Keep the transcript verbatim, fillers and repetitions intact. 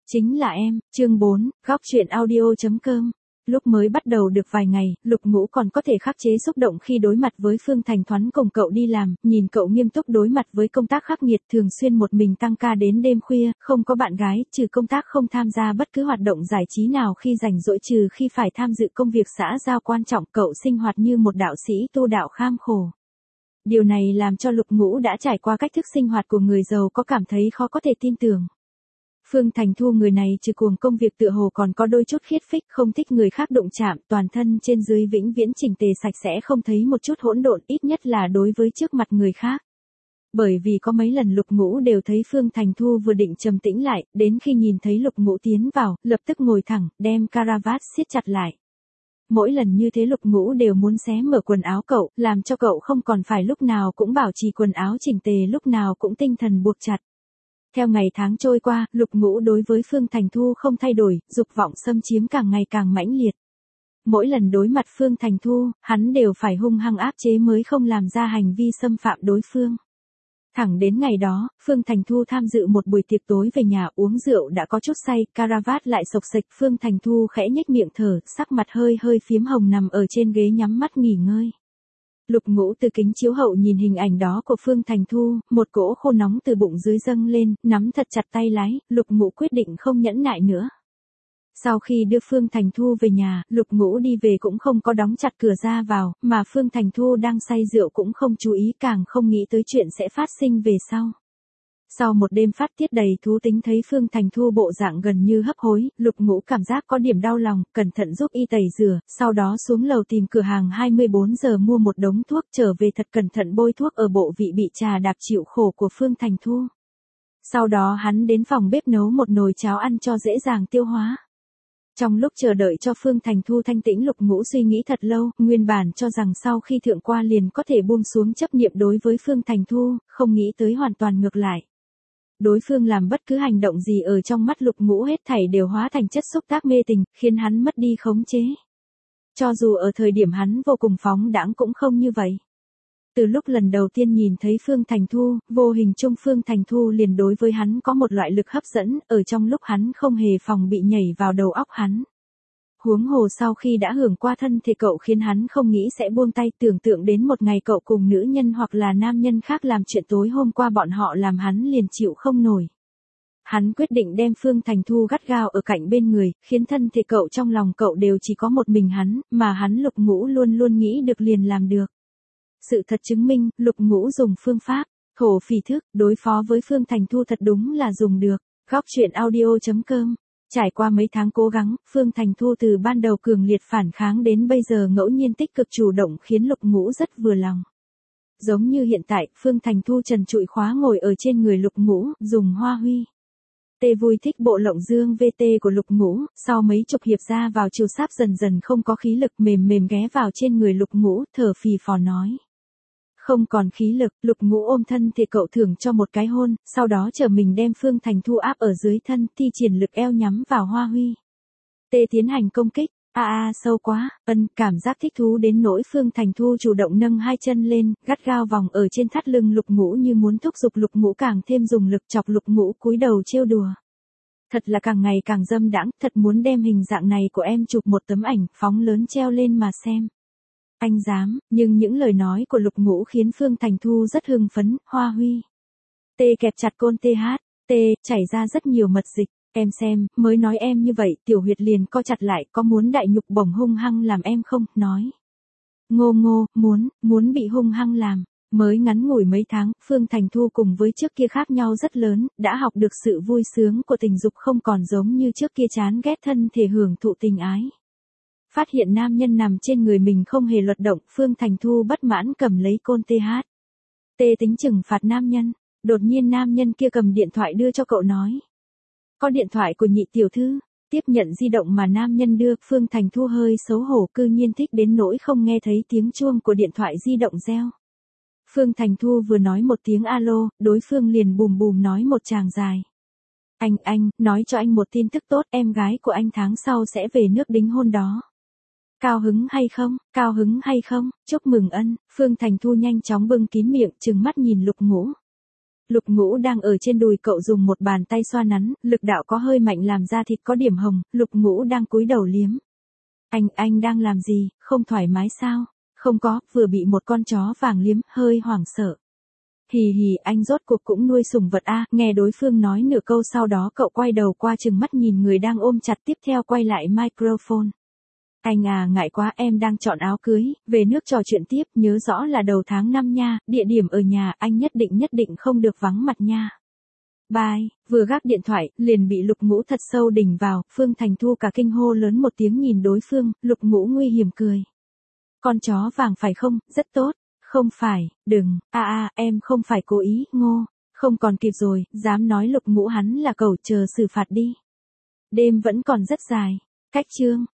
Chính là em, chương bốn, góc truyện audio.com. Lúc mới bắt đầu được vài ngày, Lục Ngũ còn có thể khắc chế xúc động khi đối mặt với Phương Thành Thoán cùng cậu đi làm, nhìn cậu nghiêm túc đối mặt với công tác khắc nghiệt, thường xuyên một mình tăng ca đến đêm khuya, không có bạn gái, trừ công tác không tham gia bất cứ hoạt động giải trí nào khi rảnh rỗi, trừ khi phải tham dự công việc xã giao quan trọng, cậu sinh hoạt như một đạo sĩ tu đạo kham khổ. Điều này làm cho Lục Ngũ đã trải qua cách thức sinh hoạt của người giàu có cảm thấy khó có thể tin tưởng. Phương Thành Thu người này trừ cuồng công việc tựa hồ còn có đôi chút khiết phích, không thích người khác đụng chạm, toàn thân trên dưới vĩnh viễn chỉnh tề sạch sẽ, không thấy một chút hỗn độn, ít nhất là đối với trước mặt người khác. Bởi vì có mấy lần Lục Ngũ đều thấy Phương Thành Thu vừa định trầm tĩnh lại, đến khi nhìn thấy Lục Ngũ tiến vào, lập tức ngồi thẳng, đem caravat siết chặt lại. Mỗi lần như thế Lục Ngũ đều muốn xé mở quần áo cậu, làm cho cậu không còn phải lúc nào cũng bảo trì quần áo chỉnh tề, lúc nào cũng tinh thần buộc chặt. Theo ngày tháng trôi qua, Lục Ngũ đối với Phương Thành Thu không thay đổi, dục vọng xâm chiếm càng ngày càng mãnh liệt. Mỗi lần đối mặt Phương Thành Thu, hắn đều phải hung hăng áp chế mới không làm ra hành vi xâm phạm đối phương. Thẳng đến ngày đó, Phương Thành Thu tham dự một buổi tiệc tối về nhà, uống rượu đã có chút say, caravat lại xộc xệch, Phương Thành Thu khẽ nhếch miệng thở, sắc mặt hơi hơi phiếm hồng nằm ở trên ghế nhắm mắt nghỉ ngơi. Lục Ngũ từ kính chiếu hậu nhìn hình ảnh đó của Phương Thành Thu, một cỗ khô nóng từ bụng dưới dâng lên, nắm thật chặt tay lái, Lục Ngũ quyết định không nhẫn nại nữa. Sau khi đưa Phương Thành Thu về nhà, Lục Ngũ đi về cũng không có đóng chặt cửa ra vào, mà Phương Thành Thu đang say rượu cũng không chú ý, càng không nghĩ tới chuyện sẽ phát sinh về sau. Sau một đêm phát tiết đầy thú tính, thấy Phương Thành Thu bộ dạng gần như hấp hối, Lục Ngũ cảm giác có điểm đau lòng, cẩn thận giúp y tẩy rửa, sau đó xuống lầu tìm cửa hàng hai mươi bốn giờ mua một đống thuốc, trở về thật cẩn thận bôi thuốc ở bộ vị bị trà đạp chịu khổ của Phương Thành Thu. Sau đó hắn đến phòng bếp nấu một nồi cháo ăn cho dễ dàng tiêu hóa. Trong lúc chờ đợi cho Phương Thành Thu thanh tĩnh, Lục Ngũ suy nghĩ thật lâu, nguyên bản cho rằng sau khi thượng qua liền có thể buông xuống chấp niệm đối với Phương Thành Thu, không nghĩ tới hoàn toàn ngược lại. Đối phương làm bất cứ hành động gì ở trong mắt Lục Ngũ hết thảy đều hóa thành chất xúc tác mê tình, khiến hắn mất đi khống chế. Cho dù ở thời điểm hắn vô cùng phóng đãng cũng không như vậy. Từ lúc lần đầu tiên nhìn thấy Phương Thành Thu, vô hình chung Phương Thành Thu liền đối với hắn có một loại lực hấp dẫn, ở trong lúc hắn không hề phòng bị nhảy vào đầu óc hắn. Huống hồ sau khi đã hưởng qua thân thể cậu khiến hắn không nghĩ sẽ buông tay, tưởng tượng đến một ngày cậu cùng nữ nhân hoặc là nam nhân khác làm chuyện tối hôm qua bọn họ làm, hắn liền chịu không nổi. Hắn quyết định đem Phương Thành Thu gắt gao ở cạnh bên người, khiến thân thể cậu trong lòng cậu đều chỉ có một mình hắn, mà hắn Lục Ngũ luôn luôn nghĩ được liền làm được. Sự thật chứng minh, Lục Ngũ dùng phương pháp thổ phỉ thức đối phó với Phương Thành Thu thật đúng là dùng được. Góc truyện audio.com. Trải qua mấy tháng cố gắng, Phương Thành Thu từ ban đầu cường liệt phản kháng đến bây giờ ngẫu nhiên tích cực chủ động, khiến Lục Ngũ rất vừa lòng. Giống như hiện tại, Phương Thành Thu trần trụi khóa ngồi ở trên người Lục Ngũ, dùng hoa huy. Tê vui thích bộ lộng dương vê tê của Lục Ngũ, sau mấy chục hiệp ra vào chiều sáp dần dần không có khí lực, mềm mềm ghé vào trên người Lục Ngũ, thở phì phò nói. Không còn khí lực, Lục Ngũ ôm thân thì cậu thưởng cho một cái hôn, sau đó chờ mình đem Phương Thành Thu áp ở dưới thân, thi triển lực eo nhắm vào hoa huy. Tê tiến hành công kích, a a sâu quá, ân, cảm giác thích thú đến nỗi Phương Thành Thu chủ động nâng hai chân lên, gắt gao vòng ở trên thắt lưng Lục Ngũ như muốn thúc giục Lục Ngũ càng thêm dùng lực, chọc Lục Ngũ cúi đầu trêu đùa. Thật là càng ngày càng dâm đãng, thật muốn đem hình dạng này của em chụp một tấm ảnh, phóng lớn treo lên mà xem. Anh dám, nhưng những lời nói của Lục Ngũ khiến Phương Thành Thu rất hưng phấn, hoa huy. Tê kẹp chặt côn tê hát, tê, chảy ra rất nhiều mật dịch, em xem, mới nói em như vậy, tiểu huyệt liền co chặt lại, có muốn đại nhục bổng hung hăng làm em không, nói. Ngô ngô, muốn, muốn bị hung hăng làm. Mới ngắn ngủi mấy tháng, Phương Thành Thu cùng với trước kia khác nhau rất lớn, đã học được sự vui sướng của tình dục, không còn giống như trước kia chán ghét thân thể hưởng thụ tình ái. Phát hiện nam nhân nằm trên người mình không hề luật động, Phương Thành Thu bất mãn cầm lấy côn tê hát. Tê tính trừng phạt nam nhân, đột nhiên nam nhân kia cầm điện thoại đưa cho cậu nói. Có điện thoại của nhị tiểu thư, tiếp nhận di động mà nam nhân đưa, Phương Thành Thu hơi xấu hổ, cư nhiên thích đến nỗi không nghe thấy tiếng chuông của điện thoại di động reo. Phương Thành Thu vừa nói một tiếng alo, đối phương liền bùm bùm nói một tràng dài. Anh, anh, nói cho anh một tin tức tốt, em gái của anh tháng sau sẽ về nước đính hôn đó. Cao hứng hay không, cao hứng hay không, chúc mừng ân, Phương Thành Thu nhanh chóng bưng kín miệng, trừng mắt nhìn Lục Ngũ. Lục Ngũ đang ở trên đùi cậu dùng một bàn tay xoa nắn, lực đạo có hơi mạnh làm da thịt có điểm hồng, Lục Ngũ đang cúi đầu liếm. Anh, anh đang làm gì, không thoải mái sao? Không có, vừa bị một con chó vàng liếm, hơi hoảng sợ. Hì hì, anh rốt cuộc cũng nuôi sủng vật a. Nghe đối phương nói nửa câu sau đó cậu quay đầu qua chừng mắt nhìn người đang ôm chặt, tiếp theo quay lại microphone. Anh à, ngại quá, em đang chọn áo cưới, về nước trò chuyện tiếp, nhớ rõ là đầu tháng năm nha, địa điểm ở nhà, anh nhất định nhất định không được vắng mặt nha. Bye, vừa gác điện thoại, liền bị Lục Ngũ thật sâu đỉnh vào, Phương Thành Thu cả kinh hô lớn một tiếng nhìn đối phương, Lục Ngũ nguy hiểm cười. Con chó vàng phải không, rất tốt, không phải, đừng, a a, em không phải cố ý, ngô, không còn kịp rồi, dám nói Lục Ngũ hắn là cẩu, chờ xử phạt đi. Đêm vẫn còn rất dài, cách chương.